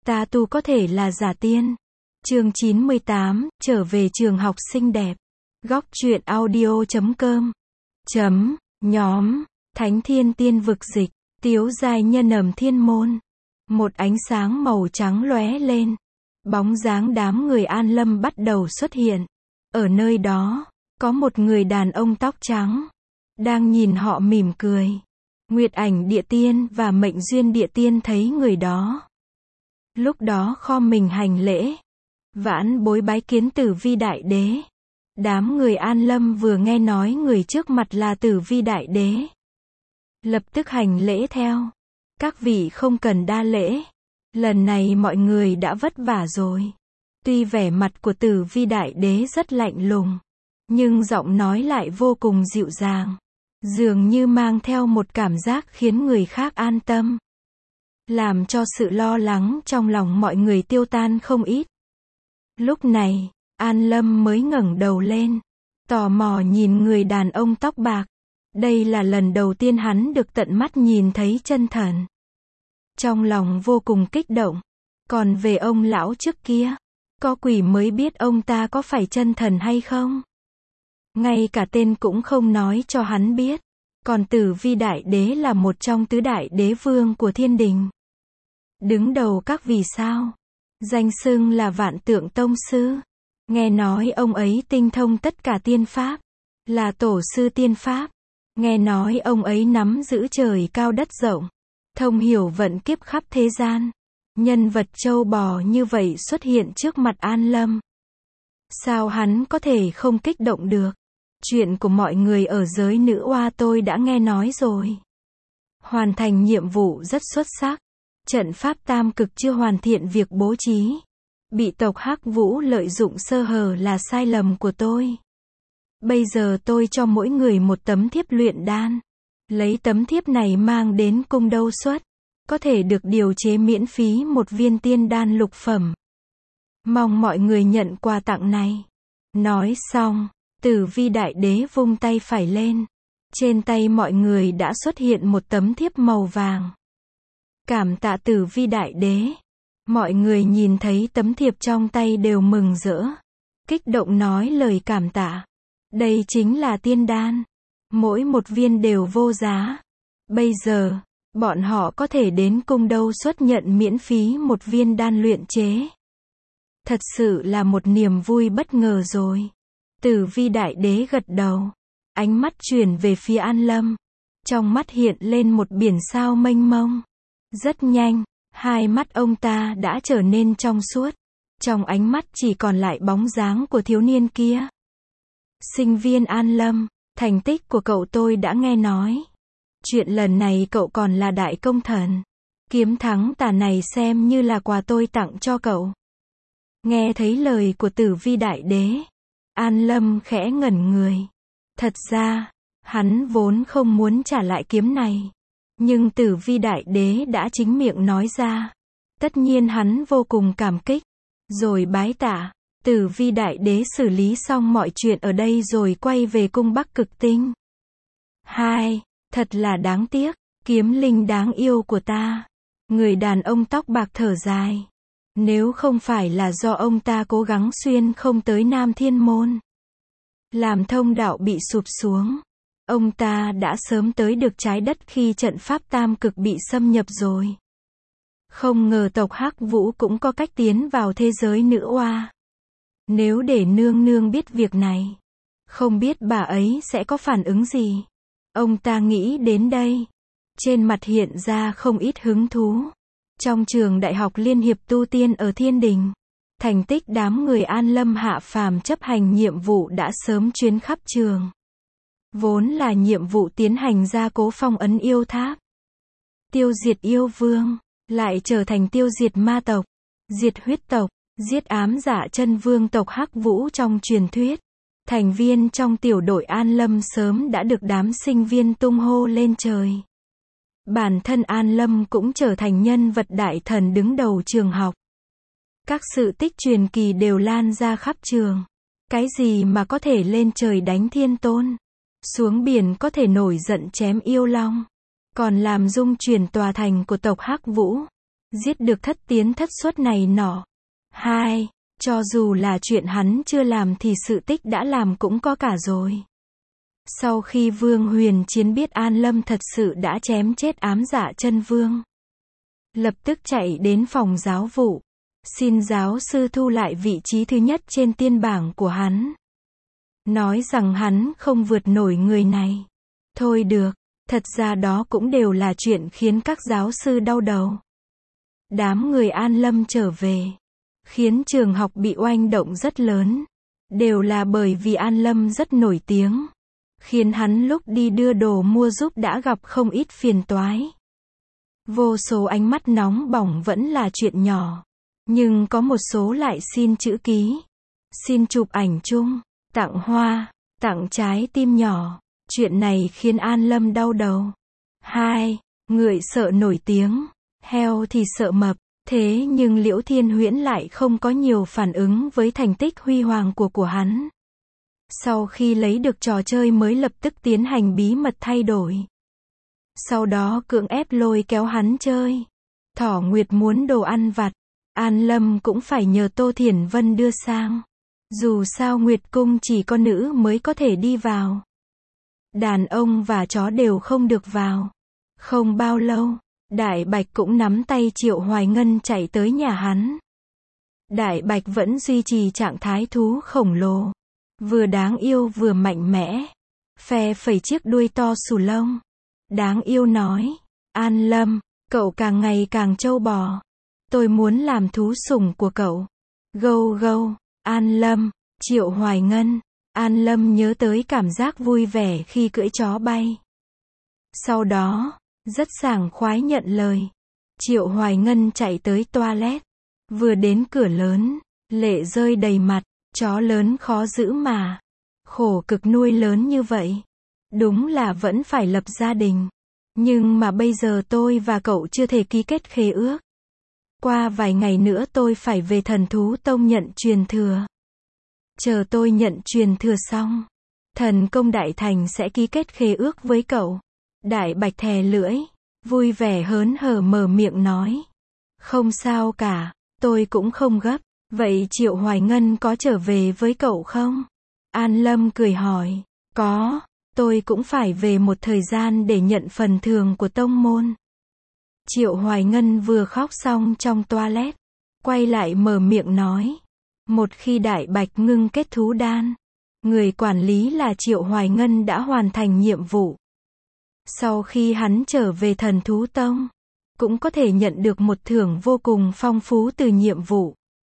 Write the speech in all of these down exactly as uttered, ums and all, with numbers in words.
Ta tu có thể là giả tiên. Chương chín mươi tám, trở về trường học xinh đẹp. Góc truyện audio chấm com. Chấm, nhóm, Thánh Thiên Tiên Vực Dịch, Tiếu giai nhân ầm thiên môn. Một ánh sáng màu trắng lóe lên. Bóng dáng đám người An Lâm bắt đầu xuất hiện. Ở nơi đó, có một người đàn ông tóc trắng. Đang nhìn họ mỉm cười. Nguyệt Ảnh Địa Tiên và Mệnh Duyên Địa Tiên thấy người đó. Lúc đó khom mình hành lễ. Vãn bối bái kiến Tử Vi Đại Đế. Đám người An Lâm vừa nghe nói người trước mặt là Tử Vi Đại Đế. Lập tức hành lễ theo. Các vị không cần đa lễ. Lần này mọi người đã vất vả rồi. Tuy vẻ mặt của Tử Vi Đại Đế rất lạnh lùng, nhưng giọng nói lại vô cùng dịu dàng. Dường như mang theo một cảm giác khiến người khác an tâm. Làm cho sự lo lắng trong lòng mọi người tiêu tan không ít. Lúc này, An Lâm mới ngẩng đầu lên. Tò mò nhìn người đàn ông tóc bạc. Đây là lần đầu tiên hắn được tận mắt nhìn thấy chân thần. Trong lòng vô cùng kích động. Còn về ông lão trước kia, có quỷ mới biết ông ta có phải chân thần hay không. Ngay cả tên cũng không nói cho hắn biết. Còn Tử Vi Đại Đế là một trong tứ đại đế vương của thiên đình. Đứng đầu các vì sao. Danh xưng là Vạn Tượng Tông Sư. Nghe nói ông ấy tinh thông tất cả tiên pháp. Là tổ sư tiên pháp. Nghe nói ông ấy nắm giữ trời cao đất rộng. Thông hiểu vận kiếp khắp thế gian. Nhân vật châu bò như vậy xuất hiện trước mặt An Lâm. Sao hắn có thể không kích động được? Chuyện của mọi người ở giới nữ oa tôi đã nghe nói rồi. Hoàn thành nhiệm vụ rất xuất sắc. Trận pháp tam cực chưa hoàn thiện việc bố trí. Bị tộc Hắc Vũ lợi dụng sơ hở là sai lầm của tôi. Bây giờ tôi cho mỗi người một tấm thiếp luyện đan. Lấy tấm thiếp này mang đến cung đấu xuất. Có thể được điều chế miễn phí một viên tiên đan lục phẩm. Mong mọi người nhận quà tặng này. Nói xong, Tử Vi Đại Đế vung tay phải lên. Trên tay mọi người đã xuất hiện một tấm thiếp màu vàng. Cảm tạ Tử Vi Đại Đế. Mọi người nhìn thấy tấm thiệp trong tay đều mừng rỡ. Kích động nói lời cảm tạ. Đây chính là tiên đan. Mỗi một viên đều vô giá. Bây giờ, bọn họ có thể đến cung đấu xuất nhận miễn phí một viên đan luyện chế. Thật sự là một niềm vui bất ngờ rồi. Tử Vi Đại Đế gật đầu. Ánh mắt chuyển về phía An Lâm. Trong mắt hiện lên một biển sao mênh mông. Rất nhanh, hai mắt ông ta đã trở nên trong suốt. Trong ánh mắt chỉ còn lại bóng dáng của thiếu niên kia. Sinh viên An Lâm, thành tích của cậu tôi đã nghe nói. Chuyện lần này cậu còn là đại công thần. Kiếm thắng tà này xem như là quà tôi tặng cho cậu. Nghe thấy lời của Tử Vi Đại Đế, An Lâm khẽ ngẩn người. Thật ra, hắn vốn không muốn trả lại kiếm này. Nhưng Tử Vi Đại Đế đã chính miệng nói ra. Tất nhiên hắn vô cùng cảm kích. Rồi bái tạ. Tử Vi Đại Đế xử lý xong mọi chuyện ở đây rồi quay về cung Bắc Cực Tinh. Hai, thật là đáng tiếc. Kiếm linh đáng yêu của ta. Người đàn ông tóc bạc thở dài. Nếu không phải là do ông ta cố gắng xuyên không tới Nam Thiên Môn, làm thông đạo bị sụp xuống, ông ta đã sớm tới được trái đất khi trận pháp tam cực bị xâm nhập rồi. Không ngờ tộc Hắc Vũ cũng có cách tiến vào thế giới nữ oa. Nếu để nương nương biết việc này, không biết bà ấy sẽ có phản ứng gì. Ông ta nghĩ đến đây. Trên mặt hiện ra không ít hứng thú. Trong trường Đại học Liên hiệp tu tiên ở Thiên Đình, thành tích đám người An Lâm hạ phàm chấp hành nhiệm vụ đã sớm chuyến khắp trường. Vốn là nhiệm vụ tiến hành gia cố phong ấn yêu tháp, tiêu diệt yêu vương, lại trở thành tiêu diệt ma tộc, diệt huyết tộc, giết ám dạ chân vương tộc Hắc Vũ trong truyền thuyết. Thành viên trong tiểu đội An Lâm sớm đã được đám sinh viên tung hô lên trời. Bản thân An Lâm cũng trở thành nhân vật đại thần đứng đầu trường học. Các sự tích truyền kỳ đều lan ra khắp trường. Cái gì mà có thể lên trời đánh thiên tôn, xuống biển có thể nổi giận chém yêu long, còn làm dung chuyển tòa thành của tộc Hắc Vũ. giết được thất tiến thất xuất này nọ. Hai, cho dù là chuyện hắn chưa làm thì sự tích đã làm cũng có cả rồi. Sau khi Vương Huyền Chiến biết An Lâm thật sự đã chém chết ám dạ chân vương, lập tức chạy đến phòng giáo vụ, xin giáo sư thu lại vị trí thứ nhất trên tiên bảng của hắn. Nói rằng hắn không vượt nổi người này. Thôi được, thật ra đó cũng đều là chuyện khiến các giáo sư đau đầu. Đám người An Lâm trở về, khiến trường học bị oanh động rất lớn. Đều là bởi vì An Lâm rất nổi tiếng, khiến hắn lúc đi đưa đồ mua giúp đã gặp không ít phiền toái. Vô số ánh mắt nóng bỏng vẫn là chuyện nhỏ, nhưng có một số lại xin chữ ký, xin chụp ảnh chung, tặng hoa, tặng trái tim nhỏ. Chuyện này khiến An Lâm đau đầu. Hai, ngựa sợ nổi tiếng, heo thì sợ mập. Thế nhưng Liễu Thiên Huyễn lại không có nhiều phản ứng với thành tích huy hoàng của của hắn. Sau khi lấy được trò chơi mới lập tức tiến hành bí mật thay đổi. Sau đó cưỡng ép lôi kéo hắn chơi. Thỏ Nguyệt muốn đồ ăn vặt, An Lâm cũng phải nhờ Tô Thiển Vân đưa sang. Dù sao Nguyệt Cung chỉ có nữ mới có thể đi vào. Đàn ông và chó đều không được vào. Không bao lâu, Đại Bạch cũng nắm tay Triệu Hoài Ngân chạy tới nhà hắn. Đại Bạch vẫn duy trì trạng thái thú khổng lồ, vừa đáng yêu vừa mạnh mẽ, phe phẩy chiếc đuôi to xù lông. Đáng yêu nói, An Lâm, cậu càng ngày càng trâu bò. Tôi muốn làm thú sủng của cậu. Gâu gâu, An Lâm, Triệu Hoài Ngân. An Lâm nhớ tới cảm giác vui vẻ khi cưỡi chó bay. Sau đó, rất sảng khoái nhận lời. Triệu Hoài Ngân chạy tới toilet. Vừa đến cửa lớn, lệ rơi đầy mặt. Chó lớn khó giữ mà. Khổ cực nuôi lớn như vậy. Đúng là vẫn phải lập gia đình. Nhưng mà bây giờ tôi và cậu chưa thể ký kết khế ước. Qua vài ngày nữa tôi phải về Thần Thú Tông nhận truyền thừa. Chờ tôi nhận truyền thừa xong, Thần Công Đại Thành sẽ ký kết khế ước với cậu. Đại Bạch thè lưỡi, vui vẻ hớn hở mở miệng nói. Không sao cả, tôi cũng không gấp. Vậy Triệu Hoài Ngân có trở về với cậu không? An Lâm cười hỏi. Có, tôi cũng phải về một thời gian để nhận phần thưởng của tông môn. Triệu Hoài Ngân vừa khóc xong trong toilet, quay lại mở miệng nói. Một khi Đại Bạch ngưng kết thú đan, người quản lý là Triệu Hoài Ngân đã hoàn thành nhiệm vụ. Sau khi hắn trở về Thần Thú Tông, cũng có thể nhận được một thưởng vô cùng phong phú từ nhiệm vụ.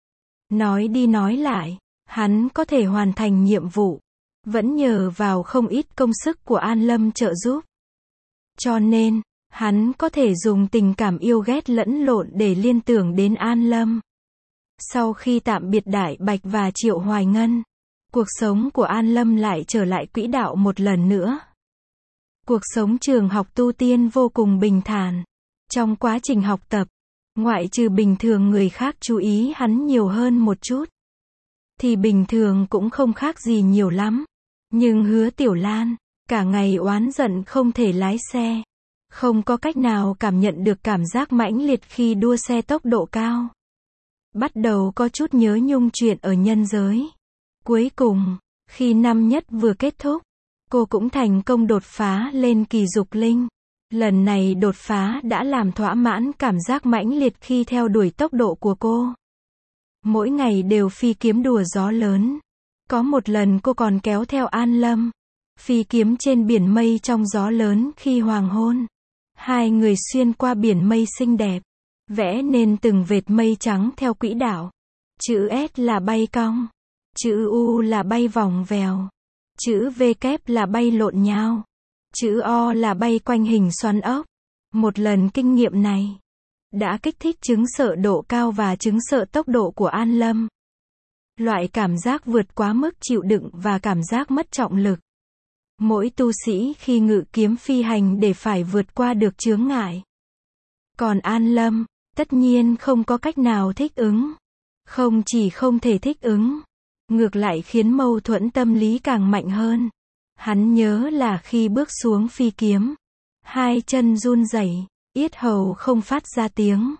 Nói đi nói lại, hắn có thể hoàn thành nhiệm vụ, vẫn nhờ vào không ít công sức của An Lâm trợ giúp. Cho nên, hắn có thể dùng tình cảm yêu ghét lẫn lộn để liên tưởng đến An Lâm. Sau khi tạm biệt Đại Bạch và Triệu Hoài Ngân, cuộc sống của An Lâm lại trở lại quỹ đạo một lần nữa. Cuộc sống trường học tu tiên vô cùng bình thản. Trong quá trình học tập, ngoại trừ bình thường người khác chú ý hắn nhiều hơn một chút, thì bình thường cũng không khác gì nhiều lắm. Nhưng Hứa Tiểu Lan, cả ngày oán giận không thể lái xe. Không có cách nào cảm nhận được cảm giác mãnh liệt khi đua xe tốc độ cao. Bắt đầu có chút nhớ nhung chuyện ở nhân giới. Cuối cùng, khi năm nhất vừa kết thúc, cô cũng thành công đột phá lên kỳ dục linh. Lần này đột phá đã làm thỏa mãn cảm giác mãnh liệt khi theo đuổi tốc độ của cô. Mỗi ngày đều phi kiếm đùa gió lớn. Có một lần cô còn kéo theo An Lâm, phi kiếm trên biển mây trong gió lớn khi hoàng hôn. Hai người xuyên qua biển mây xinh đẹp, vẽ nên từng vệt mây trắng theo quỹ đạo. Chữ S là bay cong, chữ U là bay vòng vèo, chữ V kép là bay lộn nhao, chữ O là bay quanh hình xoắn ốc. Một lần kinh nghiệm này đã kích thích chứng sợ độ cao và chứng sợ tốc độ của An Lâm. Loại cảm giác vượt quá mức chịu đựng và cảm giác mất trọng lực. Mỗi tu sĩ khi ngự kiếm phi hành để phải vượt qua được chướng ngại. Còn An Lâm, tất nhiên không có cách nào thích ứng. Không chỉ không thể thích ứng, ngược lại khiến mâu thuẫn tâm lý càng mạnh hơn. Hắn nhớ là khi bước xuống phi kiếm, hai chân run rẩy, yết hầu không phát ra tiếng.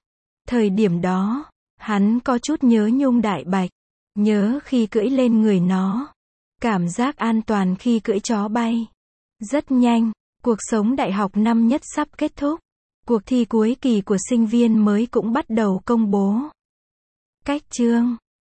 Thời điểm đó, hắn có chút nhớ Nhung Đại Bạch. Nhớ khi cưỡi lên người nó. Cảm giác an toàn khi cưỡi chó bay. Rất nhanh, cuộc sống đại học năm nhất sắp kết thúc. Cuộc thi cuối kỳ của sinh viên mới cũng bắt đầu công bố. Cách chương